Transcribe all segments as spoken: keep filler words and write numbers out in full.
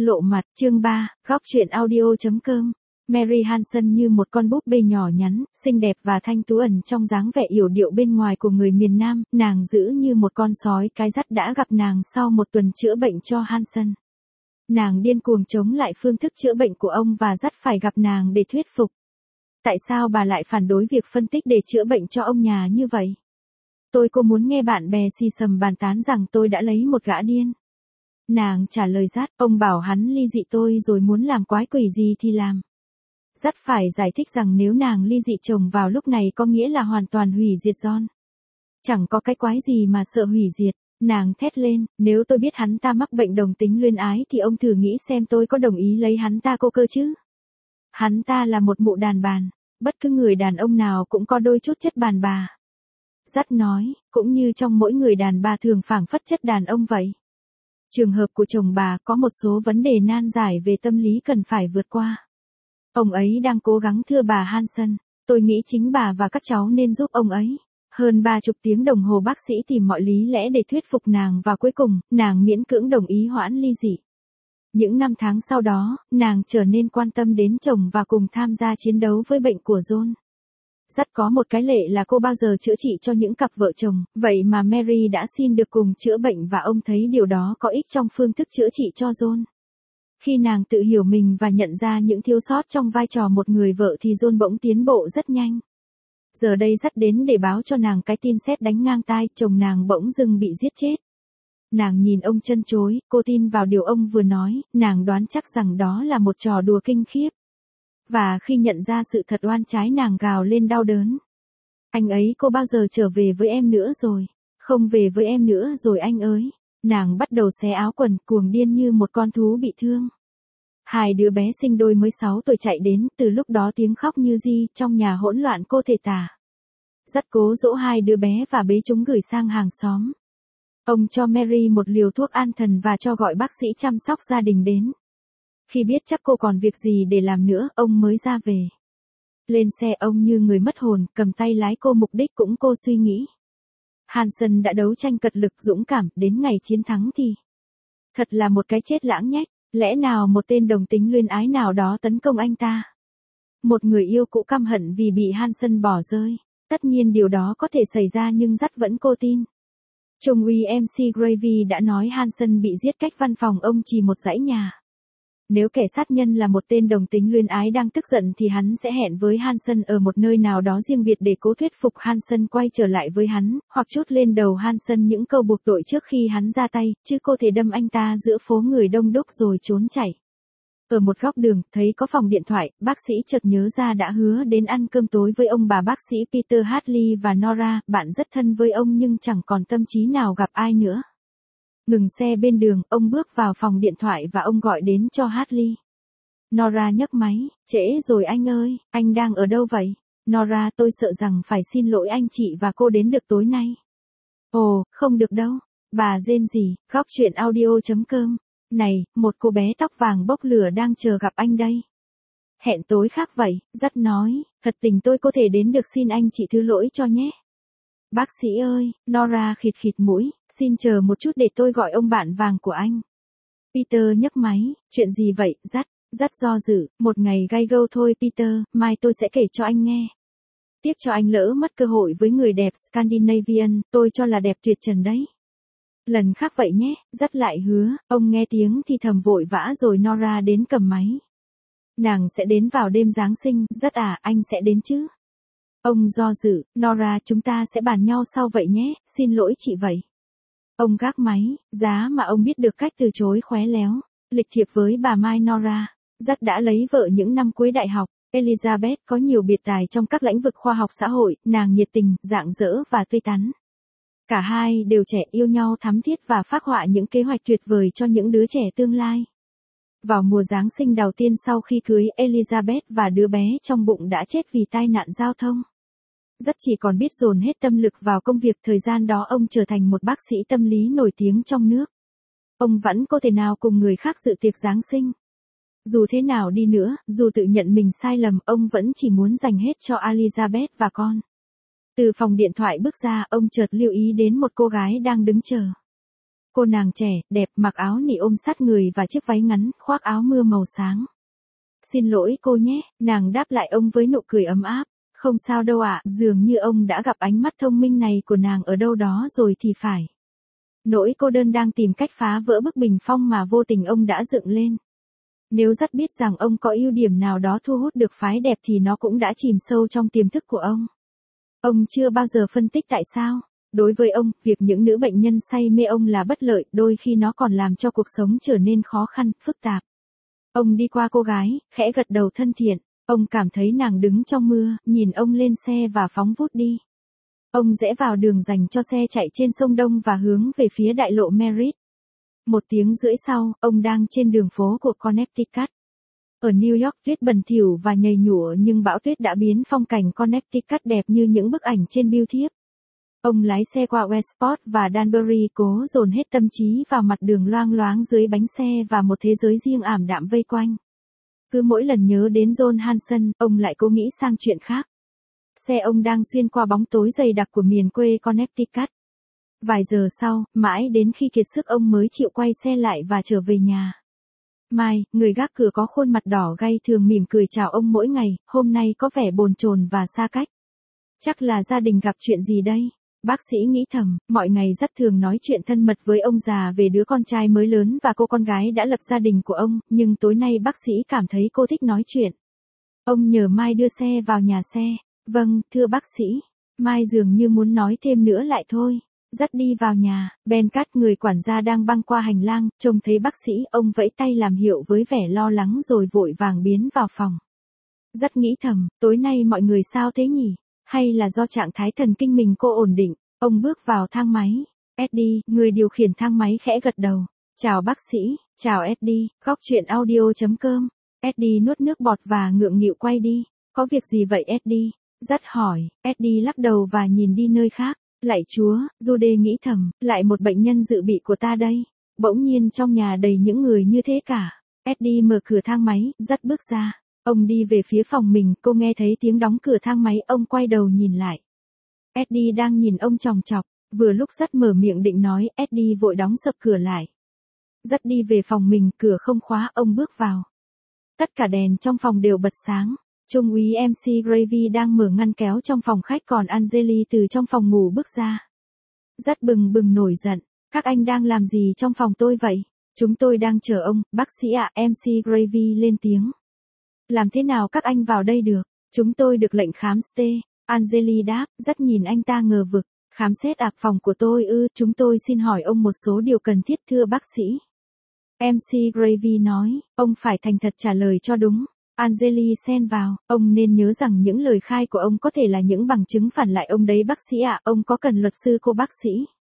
Lộ mặt, chương ba, góc truyện audio.com. Mary Hansen như một con búp bê nhỏ nhắn, xinh đẹp và thanh tú ẩn trong dáng vẻ yểu điệu bên ngoài của người miền Nam, nàng giữ như một con sói cái dắt đã gặp nàng sau một tuần chữa bệnh cho Hansen. Nàng điên cuồng chống lại phương thức chữa bệnh của ông và dắt phải gặp nàng để thuyết phục. Tại sao bà lại phản đối việc phân tích để chữa bệnh cho ông nhà như vậy? Tôi cô muốn nghe bạn bè xì xầm bàn tán rằng tôi đã lấy một gã điên. Nàng trả lời dắt, ông bảo hắn ly dị tôi rồi muốn làm quái quỷ gì thì làm. Dắt phải giải thích rằng nếu nàng ly dị chồng vào lúc này có nghĩa là hoàn toàn hủy diệt John. Chẳng có cái quái gì mà sợ hủy diệt. Nàng thét lên, nếu tôi biết hắn ta mắc bệnh đồng tính luyến ái thì ông thử nghĩ xem tôi có đồng ý lấy hắn ta cô cơ chứ. Hắn ta là một mụ đàn bàn, bất cứ người đàn ông nào cũng có đôi chút chất đàn bà. Dắt nói, cũng như trong mỗi người đàn bà thường phảng phất chất đàn ông vậy. Trường hợp của chồng bà có một số vấn đề nan giải về tâm lý cần phải vượt qua. Ông ấy đang cố gắng thưa bà Hansen, tôi nghĩ chính bà và các cháu nên giúp ông ấy. Hơn ba chục tiếng đồng hồ bác sĩ tìm mọi lý lẽ để thuyết phục nàng và cuối cùng, nàng miễn cưỡng đồng ý hoãn ly dị. Những năm tháng sau đó, nàng trở nên quan tâm đến chồng và cùng tham gia chiến đấu với bệnh của John. Rất có một cái lệ là cô bao giờ chữa trị cho những cặp vợ chồng, vậy mà Mary đã xin được cùng chữa bệnh và ông thấy điều đó có ích trong phương thức chữa trị cho John. Khi nàng tự hiểu mình và nhận ra những thiếu sót trong vai trò một người vợ thì John bỗng tiến bộ rất nhanh. Giờ đây dắt đến để báo cho nàng cái tin sét đánh ngang tai, chồng nàng bỗng dưng bị giết chết. Nàng nhìn ông chân chối, cô tin vào điều ông vừa nói, nàng đoán chắc rằng đó là một trò đùa kinh khiếp. Và khi nhận ra sự thật oan trái nàng gào lên đau đớn. Anh ấy cô bao giờ trở về với em nữa rồi? Không về với em nữa rồi anh ơi. Nàng bắt đầu xé áo quần, cuồng điên như một con thú bị thương. Hai đứa bé sinh đôi mới sáu tuổi chạy đến, từ lúc đó tiếng khóc như di, trong nhà hỗn loạn cô thể tả. Dắt cố dỗ hai đứa bé và bế chúng gửi sang hàng xóm. Ông cho Mary một liều thuốc an thần và cho gọi bác sĩ chăm sóc gia đình đến. Khi biết chắc cô còn việc gì để làm nữa, ông mới ra về. Lên xe ông như người mất hồn, cầm tay lái cô mục đích cũng cô suy nghĩ. Hansen đã đấu tranh cật lực dũng cảm, đến ngày chiến thắng thì. Thật là một cái chết lãng nhách, lẽ nào một tên đồng tính luyến ái nào đó tấn công anh ta? Một người yêu cũ căm hận vì bị Hansen bỏ rơi. Tất nhiên điều đó có thể xảy ra nhưng dắt vẫn cô tin. Trung úy em xê Gravy đã nói Hansen bị giết cách văn phòng ông chỉ một dãy nhà. Nếu kẻ sát nhân là một tên đồng tính luyến ái đang tức giận thì hắn sẽ hẹn với Hansen ở một nơi nào đó riêng biệt để cố thuyết phục Hansen quay trở lại với hắn, hoặc trút lên đầu Hansen những câu buộc tội trước khi hắn ra tay, chứ cô thể đâm anh ta giữa phố người đông đúc rồi trốn chạy. Ở một góc đường, thấy có phòng điện thoại, bác sĩ chợt nhớ ra đã hứa đến ăn cơm tối với ông bà bác sĩ Peter Hartley và Nora, bạn rất thân với ông nhưng chẳng còn tâm trí nào gặp ai nữa. Ngừng xe bên đường, ông bước vào phòng điện thoại và ông gọi đến cho Hartley. Nora nhấc máy, trễ rồi anh ơi, anh đang ở đâu vậy? Nora, tôi sợ rằng phải xin lỗi anh chị và cô đến được tối nay. Ồ, không được đâu. Bà rên rỉ, góc truyện audio.com. Này, một cô bé tóc vàng bốc lửa đang chờ gặp anh đây. Hẹn tối khác vậy, dắt nói, thật tình tôi có thể đến được xin anh chị thứ lỗi cho nhé. Bác sĩ ơi, Nora khịt khịt mũi, xin chờ một chút để tôi gọi ông bạn vàng của anh. Peter nhấc máy, chuyện gì vậy, dắt, dắt do dự, một ngày gay go thôi Peter, mai tôi sẽ kể cho anh nghe. Tiếc cho anh lỡ mất cơ hội với người đẹp Scandinavian, tôi cho là đẹp tuyệt trần đấy. Lần khác vậy nhé, dắt lại hứa, ông nghe tiếng thì thầm vội vã rồi Nora đến cầm máy. Nàng sẽ đến vào đêm Giáng sinh, dắt à, anh sẽ đến chứ? Ông do dự, Nora chúng ta sẽ bàn nhau sau vậy nhé, xin lỗi chị vậy. Ông gác máy, giá mà ông biết được cách từ chối khéo léo, lịch thiệp với bà Mai Nora. Dắt đã lấy vợ những năm cuối đại học, Elizabeth có nhiều biệt tài trong các lĩnh vực khoa học xã hội, nàng nhiệt tình, rạng rỡ và tươi tắn. Cả hai đều trẻ yêu nhau thắm thiết và phác họa những kế hoạch tuyệt vời cho những đứa trẻ tương lai. Vào mùa Giáng sinh đầu tiên sau khi cưới, Elizabeth và đứa bé trong bụng đã chết vì tai nạn giao thông. Dắt chỉ còn biết dồn hết tâm lực vào công việc, thời gian đó ông trở thành một bác sĩ tâm lý nổi tiếng trong nước. Ông vẫn có thể nào cùng người khác dự tiệc Giáng sinh. Dù thế nào đi nữa, dù tự nhận mình sai lầm, ông vẫn chỉ muốn dành hết cho Elizabeth và con. Từ phòng điện thoại bước ra, ông chợt lưu ý đến một cô gái đang đứng chờ. Cô nàng trẻ, đẹp, mặc áo nị ôm sát người và chiếc váy ngắn, khoác áo mưa màu sáng. Xin lỗi cô nhé, nàng đáp lại ông với nụ cười ấm áp. Không sao đâu ạ, dường như ông đã gặp ánh mắt thông minh này của nàng ở đâu đó rồi thì phải. Nỗi cô đơn đang tìm cách phá vỡ bức bình phong mà vô tình ông đã dựng lên. Nếu rất biết rằng ông có ưu điểm nào đó thu hút được phái đẹp thì nó cũng đã chìm sâu trong tiềm thức của ông. Ông chưa bao giờ phân tích tại sao. Đối với ông, việc những nữ bệnh nhân say mê ông là bất lợi, đôi khi nó còn làm cho cuộc sống trở nên khó khăn, phức tạp. Ông đi qua cô gái, khẽ gật đầu thân thiện. Ông cảm thấy nàng đứng trong mưa, nhìn ông lên xe và phóng vút đi. Ông rẽ vào đường dành cho xe chạy trên sông Đông và hướng về phía đại lộ Merritt. Một tiếng rưỡi sau, ông đang trên đường phố của Connecticut. Ở New York tuyết bẩn thỉu và nhầy nhụa nhưng bão tuyết đã biến phong cảnh Connecticut đẹp như những bức ảnh trên billboard thiếp. Ông lái xe qua Westport và Danbury cố dồn hết tâm trí vào mặt đường loang loáng dưới bánh xe và một thế giới riêng ảm đạm vây quanh. Cứ mỗi lần nhớ đến John Hanson, ông lại cố nghĩ sang chuyện khác. Xe ông đang xuyên qua bóng tối dày đặc của miền quê Connecticut. Vài giờ sau, mãi đến khi kiệt sức ông mới chịu quay xe lại và trở về nhà. Mai, người gác cửa có khuôn mặt đỏ gay thường mỉm cười chào ông mỗi ngày, hôm nay có vẻ bồn chồn và xa cách. Chắc là gia đình gặp chuyện gì đây? Bác sĩ nghĩ thầm, mọi ngày rất thường nói chuyện thân mật với ông già về đứa con trai mới lớn và cô con gái đã lập gia đình của ông, nhưng tối nay bác sĩ cảm thấy cô thích nói chuyện. Ông nhờ Mai đưa xe vào nhà xe. Vâng, thưa bác sĩ. Mai dường như muốn nói thêm nữa lại thôi. Dắt đi vào nhà, Ben Cắt người quản gia đang băng qua hành lang, trông thấy bác sĩ, ông vẫy tay làm hiệu với vẻ lo lắng rồi vội vàng biến vào phòng. Dắt nghĩ thầm, tối nay mọi người sao thế nhỉ? Hay là do trạng thái thần kinh mình cô ổn định? Ông bước vào thang máy. Eddie, người điều khiển thang máy khẽ gật đầu. Chào bác sĩ, chào Eddie, góc chuyện audio chấm com. Eddie nuốt nước bọt và ngượng nghịu quay đi. Có việc gì vậy Eddie? Dắt hỏi. Eddie lắc đầu và nhìn đi nơi khác. Lạy Chúa, Jude nghĩ thầm, lại một bệnh nhân dự bị của ta đây. Bỗng nhiên trong nhà đầy những người như thế cả. Eddie mở cửa thang máy, dắt bước ra. Ông đi về phía phòng mình, cô nghe thấy tiếng đóng cửa thang máy, ông quay đầu nhìn lại. Eddie đang nhìn ông chòng chọc, vừa lúc dắt mở miệng định nói, Eddie vội đóng sập cửa lại. Dắt đi về phòng mình, cửa không khóa, ông bước vào. Tất cả đèn trong phòng đều bật sáng. Trung úy em xê Gravy đang mở ngăn kéo trong phòng khách còn Angeli từ trong phòng ngủ bước ra. Dắt bừng bừng nổi giận, các anh đang làm gì trong phòng tôi vậy? Chúng tôi đang chờ ông, bác sĩ ạ, à, em xê Gravy lên tiếng. Làm thế nào các anh vào đây được? Chúng tôi được lệnh khám stay. Angeli đáp, dắt nhìn anh ta ngờ vực. Khám xét ạ, phòng của tôi ư, chúng tôi xin hỏi ông một số điều cần thiết thưa bác sĩ. em xê Gravy nói, ông phải thành thật trả lời cho đúng. Angeli xen vào, ông nên nhớ rằng những lời khai của ông có thể là những bằng chứng phản lại ông đấy bác sĩ ạ, à, ông có cần luật sư cô bác sĩ?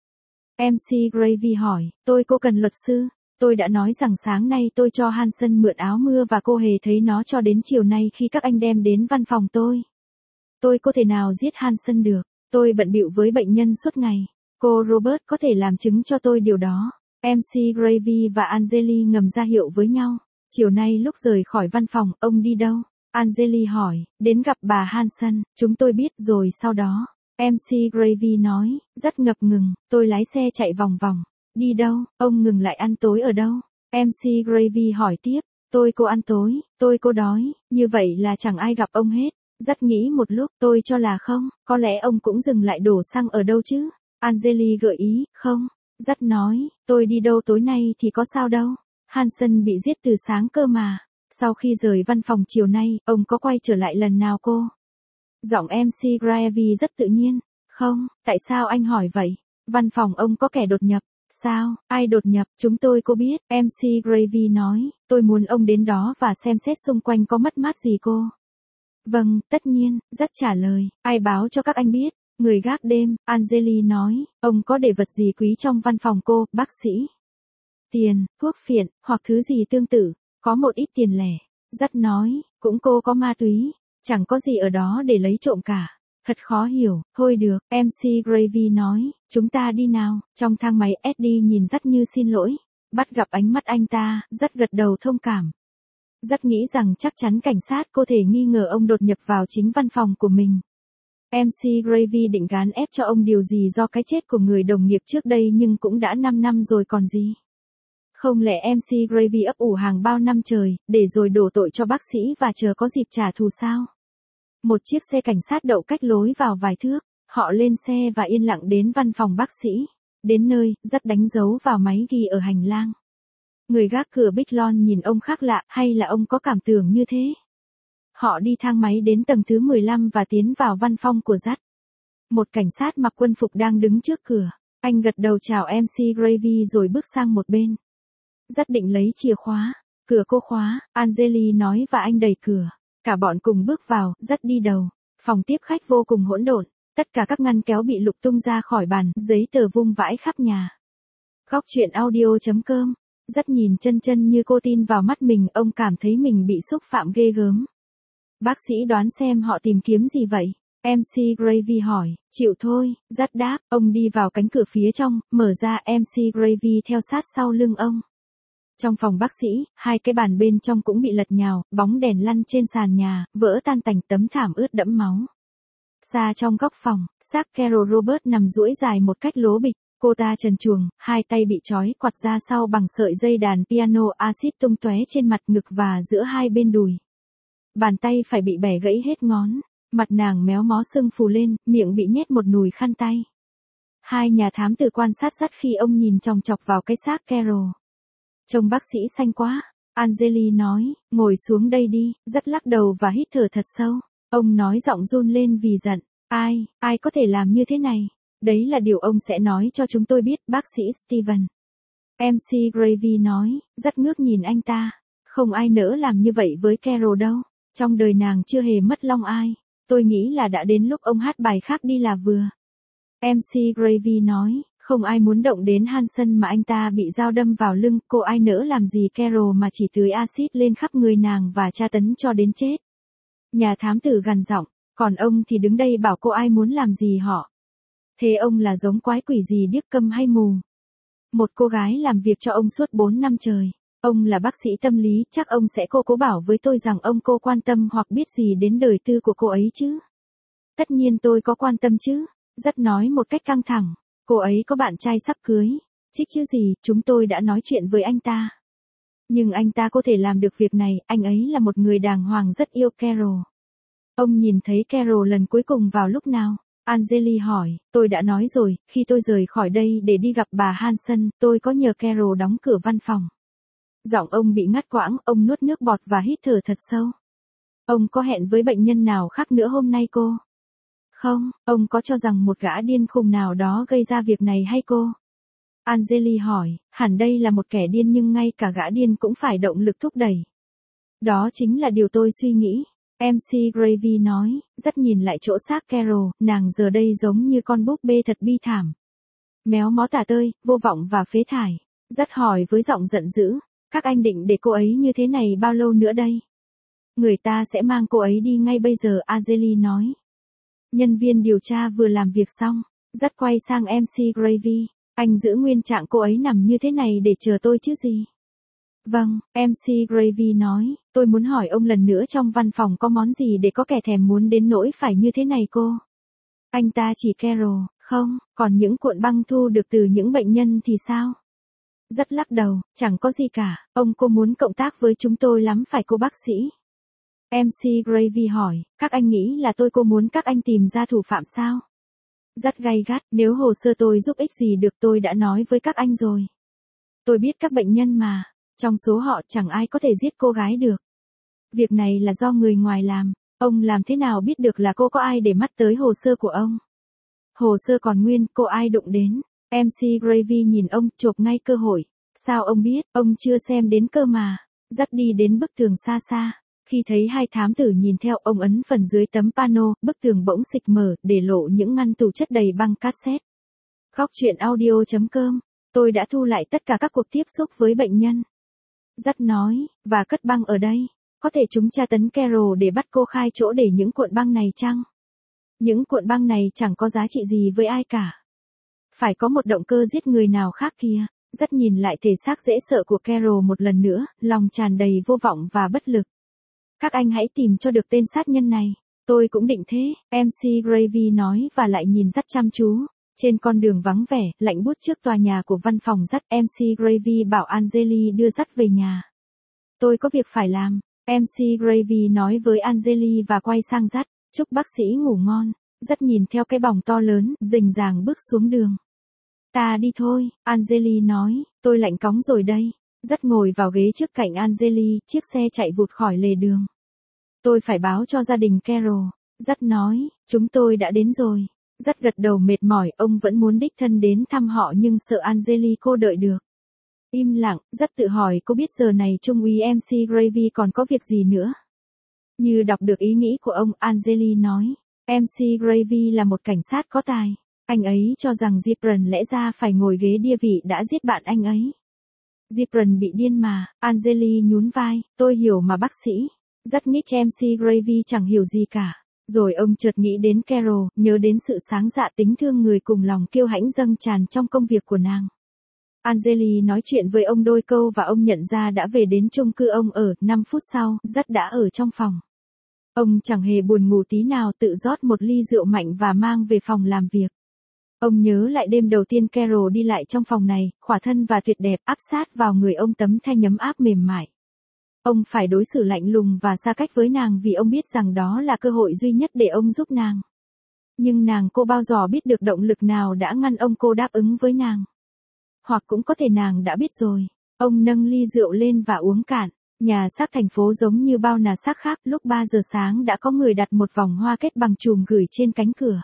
em xê Gravy hỏi, tôi cô cần luật sư, tôi đã nói rằng sáng nay tôi cho Hanson mượn áo mưa và cô hề thấy nó cho đến chiều nay khi các anh đem đến văn phòng tôi. Tôi có thể nào giết Hanson được, tôi bận bịu với bệnh nhân suốt ngày, cô Robert có thể làm chứng cho tôi điều đó. em xê Gravy và Angeli ngầm ra hiệu với nhau. Chiều nay lúc rời khỏi văn phòng, ông đi đâu? Angeli hỏi, đến gặp bà Hanson, chúng tôi biết rồi sau đó. em xê Gravy nói, rất ngập ngừng, tôi lái xe chạy vòng vòng. Đi đâu? Ông ngừng lại ăn tối ở đâu? em xê Gravy hỏi tiếp, tôi cô ăn tối, tôi cô đói, như vậy là chẳng ai gặp ông hết. Dắt nghĩ một lúc, tôi cho là không, có lẽ ông cũng dừng lại đổ xăng ở đâu chứ? Angeli gợi ý, không. Dắt nói, tôi đi đâu tối nay thì có sao đâu. Hanson bị giết từ sáng cơ mà. Sau khi rời văn phòng chiều nay, ông có quay trở lại lần nào cô? Giọng em xê Gravy rất tự nhiên. Không, tại sao anh hỏi vậy? Văn phòng ông có kẻ đột nhập. Sao, ai đột nhập, chúng tôi có biết. em xê Gravy nói, tôi muốn ông đến đó và xem xét xung quanh có mất mát gì cô. Vâng, tất nhiên, dắt trả lời, ai báo cho các anh biết? Người gác đêm, Angeli nói, ông có để vật gì quý trong văn phòng cô, bác sĩ? Tiền, thuốc phiện, hoặc thứ gì tương tự, có một ít tiền lẻ. Dắt nói, cũng cô có ma túy, chẳng có gì ở đó để lấy trộm cả. Thật khó hiểu, thôi được, em xê Gravy nói, chúng ta đi nào. Trong thang máy Eddie nhìn Dắt như xin lỗi, bắt gặp ánh mắt anh ta, Dắt gật đầu thông cảm. Dắt nghĩ rằng chắc chắn cảnh sát có thể nghi ngờ ông đột nhập vào chính văn phòng của mình. em xê Gravy định gán ép cho ông điều gì do cái chết của người đồng nghiệp trước đây nhưng cũng đã năm năm rồi còn gì. Không lẽ em xê Gravy ấp ủ hàng bao năm trời, để rồi đổ tội cho bác sĩ và chờ có dịp trả thù sao? Một chiếc xe cảnh sát đậu cách lối vào vài thước, họ lên xe và yên lặng đến văn phòng bác sĩ. Đến nơi, dắt đánh dấu vào máy ghi ở hành lang. Người gác cửa Big Lon nhìn ông khác lạ, hay là ông có cảm tưởng như thế? Họ đi thang máy đến tầng thứ mười lăm và tiến vào văn phòng của dắt. Một cảnh sát mặc quân phục đang đứng trước cửa. Anh gật đầu chào em xê Gravy rồi bước sang một bên. Dắt định lấy chìa khóa. Cửa cô khóa, Angeli nói và anh đẩy cửa. Cả bọn cùng bước vào, dắt đi đầu. Phòng tiếp khách vô cùng hỗn độn. Tất cả các ngăn kéo bị lục tung ra khỏi bàn, giấy tờ vung vãi khắp nhà. Góc chuyện audio chấm com. Dắt nhìn chân chân như cô tin vào mắt mình, ông cảm thấy mình bị xúc phạm ghê gớm. Bác sĩ đoán xem họ tìm kiếm gì vậy? em xê Gravy hỏi. Chịu thôi, dắt đáp. Ông đi vào cánh cửa phía trong, mở ra, em xê Gravy theo sát sau lưng ông. Trong phòng bác sĩ, hai cái bàn bên trong cũng bị lật nhào, bóng đèn lăn trên sàn nhà, vỡ tan tành, tấm thảm ướt đẫm máu. Xa trong góc phòng, xác Carol Robert nằm duỗi dài một cách lố bịch. Cô ta trần truồng, hai tay bị trói quặt ra sau bằng sợi dây đàn piano, axit tung tóe trên mặt, ngực và giữa hai bên đùi. Bàn tay phải bị bẻ gãy hết ngón, mặt nàng méo mó sưng phù lên, miệng bị nhét một nùi khăn tay. Hai nhà thám tử quan sát dắt khi ông nhìn chòng chọc vào cái xác Carol. Trông bác sĩ xanh quá, Angeli nói, ngồi xuống đây đi, dắt lắc đầu và hít thở thật sâu. Ông nói giọng run lên vì giận, ai, ai có thể làm như thế này? Đấy là điều ông sẽ nói cho chúng tôi biết, bác sĩ Steven. em xê Gravy nói, dắt ngước nhìn anh ta. Không ai nỡ làm như vậy với Carol đâu. Trong đời nàng chưa hề mất lòng ai. Tôi nghĩ là đã đến lúc ông hát bài khác đi là vừa. em xê Gravy nói, không ai muốn động đến Hanson mà anh ta bị dao đâm vào lưng. Cô ai nỡ làm gì Carol mà chỉ tưới axit lên khắp người nàng và tra tấn cho đến chết. Nhà thám tử gằn giọng, còn ông thì đứng đây bảo cô ai muốn làm gì họ. Thế ông là giống quái quỷ gì, điếc câm hay mù? Một cô gái làm việc cho ông suốt bốn năm trời. Ông là bác sĩ tâm lý, chắc ông sẽ cô cố bảo với tôi rằng ông cô quan tâm hoặc biết gì đến đời tư của cô ấy chứ. Tất nhiên tôi có quan tâm chứ, dắt nói một cách căng thẳng. Cô ấy có bạn trai sắp cưới. Chích chứ gì, chúng tôi đã nói chuyện với anh ta. Nhưng anh ta có thể làm được việc này, anh ấy là một người đàng hoàng rất yêu Carol. Ông nhìn thấy Carol lần cuối cùng vào lúc nào? Angeli hỏi, tôi đã nói rồi, khi tôi rời khỏi đây để đi gặp bà Hanson, tôi có nhờ Carol đóng cửa văn phòng. Giọng ông bị ngắt quãng, ông nuốt nước bọt và hít thở thật sâu. Ông có hẹn với bệnh nhân nào khác nữa hôm nay cô? Không, ông có cho rằng một gã điên khùng nào đó gây ra việc này hay cô? Angeli hỏi, hẳn đây là một kẻ điên nhưng ngay cả gã điên cũng phải động lực thúc đẩy. Đó chính là điều tôi suy nghĩ. em xê Gravy nói, dắt nhìn lại chỗ xác Carol, nàng giờ đây giống như con búp bê thật bi thảm. Méo mó tả tơi, vô vọng và phế thải. Dắt hỏi với giọng giận dữ, các anh định để cô ấy như thế này bao lâu nữa đây? Người ta sẽ mang cô ấy đi ngay bây giờ, Angeli nói. Nhân viên điều tra vừa làm việc xong, dắt quay sang em xê Gravy, anh giữ nguyên trạng cô ấy nằm như thế này để chờ tôi chứ gì? Vâng, em xê Gravy nói, tôi muốn hỏi ông lần nữa trong văn phòng có món gì để có kẻ thèm muốn đến nỗi phải như thế này cô? Anh ta chỉ Carol, không, còn những cuộn băng thu được từ những bệnh nhân thì sao? Rất lắc đầu, chẳng có gì cả, ông cô muốn cộng tác với chúng tôi lắm phải cô bác sĩ? em xê Gravy hỏi, các anh nghĩ là tôi cô muốn các anh tìm ra thủ phạm sao? Rất gay gắt, nếu hồ sơ tôi giúp ích gì được tôi đã nói với các anh rồi. Tôi biết các bệnh nhân mà. Trong số họ chẳng ai có thể giết cô gái được. Việc này là do người ngoài làm. Ông làm thế nào biết được là cô có ai để mắt tới hồ sơ của ông? Hồ sơ còn nguyên, cô ai đụng đến? em xê Gravy nhìn ông, chộp ngay cơ hội. Sao ông biết, ông chưa xem đến cơ mà. Dắt đi đến bức tường xa xa. Khi thấy hai thám tử nhìn theo, ông ấn phần dưới tấm pano, bức tường bỗng xịch mở, để lộ những ngăn tủ chất đầy băng cassette. Góc chuyện audio chấm com. Tôi đã thu lại tất cả các cuộc tiếp xúc với bệnh nhân. Dắt nói, và cất băng ở đây. Có thể chúng tra tấn Carol để bắt cô khai chỗ để những cuộn băng này chăng? Những cuộn băng này chẳng có giá trị gì với ai cả. Phải có một động cơ giết người nào khác kia. Dắt nhìn lại thể xác dễ sợ của Carol một lần nữa, lòng tràn đầy vô vọng và bất lực. Các anh hãy tìm cho được tên sát nhân này. Tôi cũng định thế, em xê Gravy nói và lại nhìn rất chăm chú. Trên con đường vắng vẻ, lạnh buốt trước tòa nhà của văn phòng dắt, em xê Gravy bảo Angeli đưa dắt về nhà. Tôi có việc phải làm, em xê Gravy nói với Angeli và quay sang dắt, chúc bác sĩ ngủ ngon. Dắt nhìn theo cái bóng to lớn, rình ràng bước xuống đường. Ta đi thôi, Angeli nói, tôi lạnh cóng rồi đây. Dắt ngồi vào ghế trước cạnh Angeli, chiếc xe chạy vụt khỏi lề đường. Tôi phải báo cho gia đình Carol. Dắt nói, chúng tôi đã đến rồi. Dắt gật đầu mệt mỏi, ông vẫn muốn đích thân đến thăm họ nhưng sợ Angeli cô đợi được. Im lặng, Dắt tự hỏi cô biết giờ này Trung úy em xê Gravy còn có việc gì nữa. Như đọc được ý nghĩ của ông, Angeli nói, em xê Gravy là một cảnh sát có tài. Anh ấy cho rằng Gibran lẽ ra phải ngồi ghế địa vị đã giết bạn anh ấy. Gibran bị điên mà, Angeli nhún vai, tôi hiểu mà bác sĩ. Dắt nghĩ em xê Gravy chẳng hiểu gì cả. Rồi ông chợt nghĩ đến Carol, nhớ đến sự sáng dạ tính thương người cùng lòng kiêu hãnh dâng tràn trong công việc của nàng. Angeli nói chuyện với ông đôi câu và ông nhận ra đã về đến chung cư ông ở. Năm phút sau, Dắt đã ở trong phòng. Ông chẳng hề buồn ngủ tí nào, tự rót một ly rượu mạnh và mang về phòng làm việc. Ông nhớ lại đêm đầu tiên Carol đi lại trong phòng này, khỏa thân và tuyệt đẹp áp sát vào người ông tấm thay nhấm áp mềm mại. Ông phải đối xử lạnh lùng và xa cách với nàng vì ông biết rằng đó là cơ hội duy nhất để ông giúp nàng. Nhưng nàng cô bao giờ biết được động lực nào đã ngăn ông cô đáp ứng với nàng. Hoặc cũng có thể nàng đã biết rồi. Ông nâng ly rượu lên và uống cạn. Nhà xác thành phố giống như bao nhà xác khác, lúc ba giờ sáng đã có người đặt một vòng hoa kết bằng chùm gửi trên cánh cửa.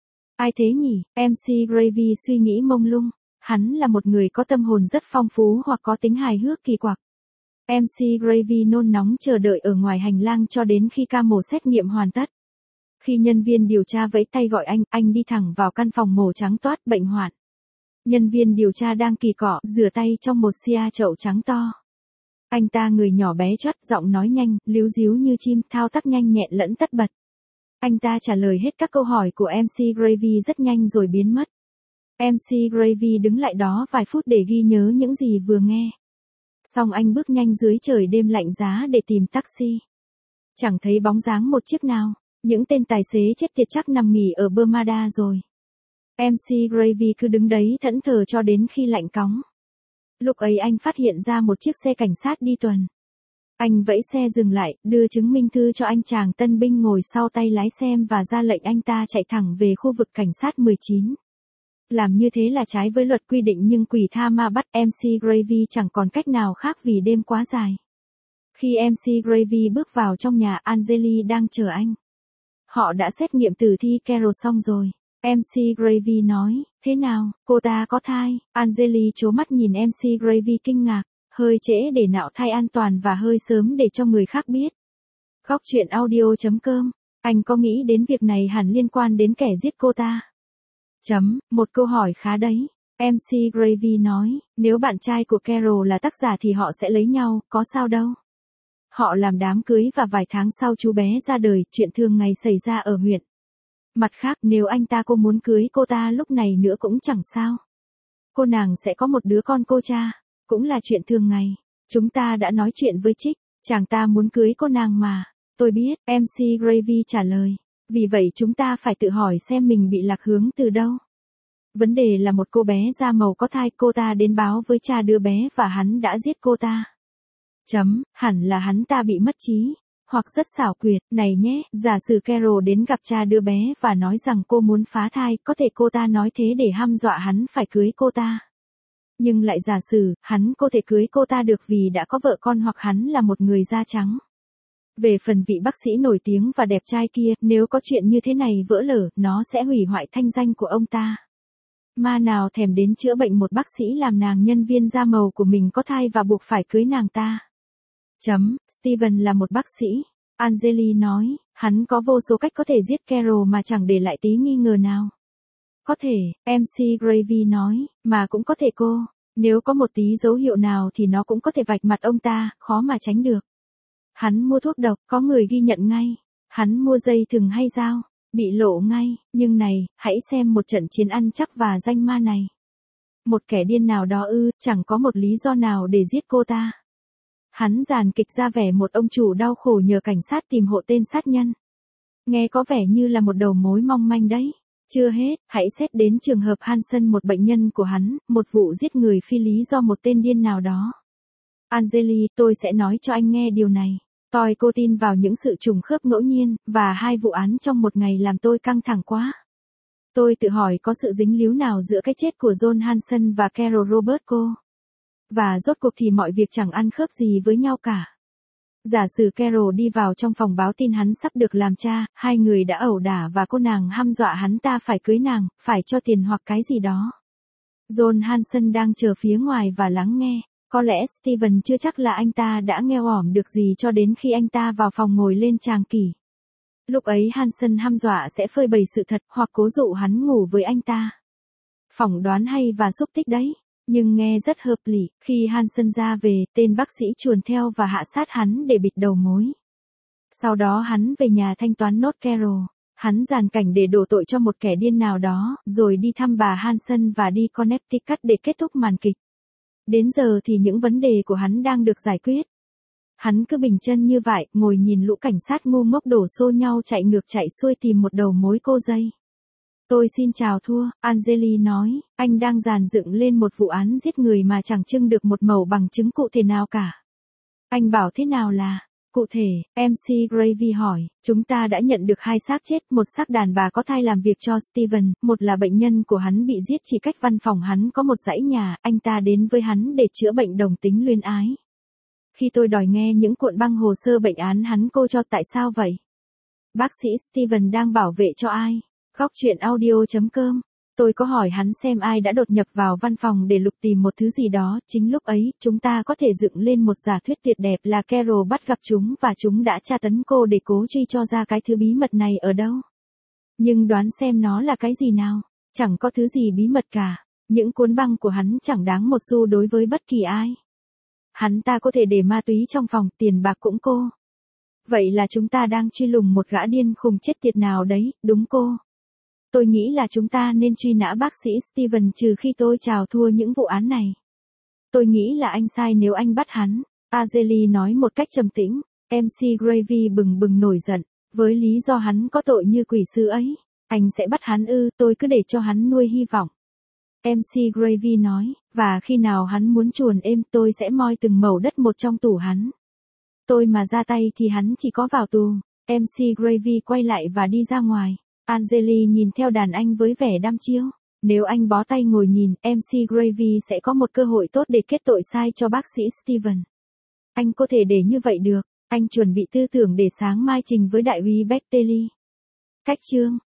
Ai thế nhỉ? em xê Gravy suy nghĩ mông lung. Hắn là một người có tâm hồn rất phong phú hoặc có tính hài hước kỳ quặc. em xê Gravy nôn nóng chờ đợi ở ngoài hành lang cho đến khi ca mổ xét nghiệm hoàn tất. Khi nhân viên điều tra vẫy tay gọi anh, anh đi thẳng vào căn phòng mổ trắng toát bệnh hoạn. Nhân viên điều tra đang kỳ cọ, rửa tay trong một xia chậu trắng to. Anh ta người nhỏ bé chót, giọng nói nhanh, líu díu như chim, thao tác nhanh nhẹn lẫn tất bật. Anh ta trả lời hết các câu hỏi của em xê Gravy rất nhanh rồi biến mất. em xê Gravy đứng lại đó vài phút để ghi nhớ những gì vừa nghe. Xong anh bước nhanh dưới trời đêm lạnh giá để tìm taxi. Chẳng thấy bóng dáng một chiếc nào, những tên tài xế chết tiệt chắc nằm nghỉ ở Bermuda rồi. em xê Gravy cứ đứng đấy thẫn thờ cho đến khi lạnh cóng. Lúc ấy anh phát hiện ra một chiếc xe cảnh sát đi tuần. Anh vẫy xe dừng lại, đưa chứng minh thư cho anh chàng tân binh ngồi sau tay lái xem và ra lệnh anh ta chạy thẳng về khu vực cảnh sát mười chín. Làm như thế là trái với luật quy định nhưng quỷ tha ma bắt em xê Gravy chẳng còn cách nào khác vì đêm quá dài. Khi em xê Gravy bước vào trong nhà, Angeli đang chờ anh. Họ đã xét nghiệm tử thi Carol xong rồi. em xê Gravy nói, thế nào, cô ta có thai? Angeli trố mắt nhìn em xê Gravy kinh ngạc, hơi trễ để nạo thai an toàn và hơi sớm để cho người khác biết. Góc truyện audio chấm com, anh có nghĩ đến việc này hẳn liên quan đến kẻ giết cô ta? Chấm, một câu hỏi khá đấy. em xê Gravy nói, nếu bạn trai của Carol là tác giả thì họ sẽ lấy nhau, có sao đâu. Họ làm đám cưới và vài tháng sau chú bé ra đời, chuyện thường ngày xảy ra ở huyện. Mặt khác, nếu anh ta cô muốn cưới cô ta lúc này nữa cũng chẳng sao. Cô nàng sẽ có một đứa con cô cha, cũng là chuyện thường ngày. Chúng ta đã nói chuyện với Trích, chàng ta muốn cưới cô nàng mà. Tôi biết, em xê Gravy trả lời. Vì vậy chúng ta phải tự hỏi xem mình bị lạc hướng từ đâu. Vấn đề là một cô bé da màu có thai, cô ta đến báo với cha đứa bé và hắn đã giết cô ta. Chấm, hẳn là hắn ta bị mất trí. Hoặc rất xảo quyệt, này nhé, giả sử Carol đến gặp cha đứa bé và nói rằng cô muốn phá thai, có thể cô ta nói thế để hăm dọa hắn phải cưới cô ta. Nhưng lại giả sử, hắn có thể cưới cô ta được vì đã có vợ con hoặc hắn là một người da trắng. Về phần vị bác sĩ nổi tiếng và đẹp trai kia, nếu có chuyện như thế này vỡ lở, nó sẽ hủy hoại thanh danh của ông ta. Ma nào thèm đến chữa bệnh một bác sĩ làm nàng nhân viên da màu của mình có thai và buộc phải cưới nàng ta. Chấm, Steven là một bác sĩ. Angeli nói, hắn có vô số cách có thể giết Carol mà chẳng để lại tí nghi ngờ nào. Có thể, em xê Gravy nói, mà cũng có thể cô. Nếu có một tí dấu hiệu nào thì nó cũng có thể vạch mặt ông ta, khó mà tránh được. Hắn mua thuốc độc, có người ghi nhận ngay. Hắn mua dây thừng hay dao, bị lộ ngay. Nhưng này, hãy xem một trận chiến ăn chắc và danh ma này. Một kẻ điên nào đó ư, chẳng có một lý do nào để giết cô ta. Hắn dàn kịch ra vẻ một ông chủ đau khổ nhờ cảnh sát tìm hộ tên sát nhân. Nghe có vẻ như là một đầu mối mong manh đấy. Chưa hết, hãy xét đến trường hợp Hansen, một bệnh nhân của hắn, một vụ giết người phi lý do một tên điên nào đó. Angeli, tôi sẽ nói cho anh nghe điều này. Tôi cô tin vào những sự trùng khớp ngẫu nhiên, và hai vụ án trong một ngày làm tôi căng thẳng quá. Tôi tự hỏi có sự dính líu nào giữa cái chết của John Hansen và Carol Robertson. Và rốt cuộc thì mọi việc chẳng ăn khớp gì với nhau cả. Giả sử Carol đi vào trong phòng báo tin hắn sắp được làm cha, hai người đã ẩu đả và cô nàng hăm dọa hắn ta phải cưới nàng, phải cho tiền hoặc cái gì đó. John Hansen đang chờ phía ngoài và lắng nghe. Có lẽ Steven chưa chắc là anh ta đã nghe ỏm được gì cho đến khi anh ta vào phòng ngồi lên tràng kỷ. Lúc ấy Hansen hăm dọa sẽ phơi bày sự thật hoặc cố dụ hắn ngủ với anh ta. Phỏng đoán hay và xúc tích đấy. Nhưng nghe rất hợp lý, khi Hansen ra về, tên bác sĩ chuồn theo và hạ sát hắn để bịt đầu mối. Sau đó hắn về nhà thanh toán nốt Carol. Hắn dàn cảnh để đổ tội cho một kẻ điên nào đó, rồi đi thăm bà Hansen và đi Connecticut để kết thúc màn kịch. Đến giờ thì những vấn đề của hắn đang được giải quyết. Hắn cứ bình chân như vậy, ngồi nhìn lũ cảnh sát ngu ngốc đổ xô nhau chạy ngược chạy xuôi tìm một đầu mối cô dây. Tôi xin chào thua, Angeli nói, anh đang dàn dựng lên một vụ án giết người mà chẳng trưng được một mẩu bằng chứng cụ thể nào cả. Anh bảo thế nào là, cụ thể, em xê Gravy hỏi, chúng ta đã nhận được hai xác chết, một xác đàn bà có thai làm việc cho Steven, một là bệnh nhân của hắn bị giết chỉ cách văn phòng hắn có một dãy nhà, anh ta đến với hắn để chữa bệnh đồng tính luyến ái. Khi tôi đòi nghe những cuộn băng hồ sơ bệnh án hắn cô cho tại sao vậy? Bác sĩ Steven đang bảo vệ cho ai? Góc truyện audio chấm com. Tôi có hỏi hắn xem ai đã đột nhập vào văn phòng để lục tìm một thứ gì đó, chính lúc ấy, chúng ta có thể dựng lên một giả thuyết tuyệt đẹp là Carol bắt gặp chúng và chúng đã tra tấn cô để cố truy cho ra cái thứ bí mật này ở đâu. Nhưng đoán xem nó là cái gì nào? Chẳng có thứ gì bí mật cả. Những cuốn băng của hắn chẳng đáng một xu đối với bất kỳ ai. Hắn ta có thể để ma túy trong phòng, tiền bạc cũng cô. Vậy là chúng ta đang truy lùng một gã điên khùng chết tiệt nào đấy, đúng cô? Tôi nghĩ là chúng ta nên truy nã bác sĩ Steven trừ khi tôi chào thua những vụ án này. Tôi nghĩ là anh sai nếu anh bắt hắn. Angeli nói một cách trầm tĩnh. em xê Gravy bừng bừng nổi giận. Với lý do hắn có tội như quỷ sứ ấy. Anh sẽ bắt hắn ư, tôi cứ để cho hắn nuôi hy vọng. em xê Gravy nói, và khi nào hắn muốn chuồn êm tôi sẽ moi từng mẩu đất một trong tủ hắn. Tôi mà ra tay thì hắn chỉ có vào tù. em xê Gravy quay lại và đi ra ngoài. Angeli nhìn theo đàn anh với vẻ đăm chiêu. Nếu anh bó tay ngồi nhìn, em xê Gravy sẽ có một cơ hội tốt để kết tội sai cho bác sĩ Steven. Anh có thể để như vậy được. Anh chuẩn bị tư tưởng để sáng mai trình với đại úy Beckley. Cách chương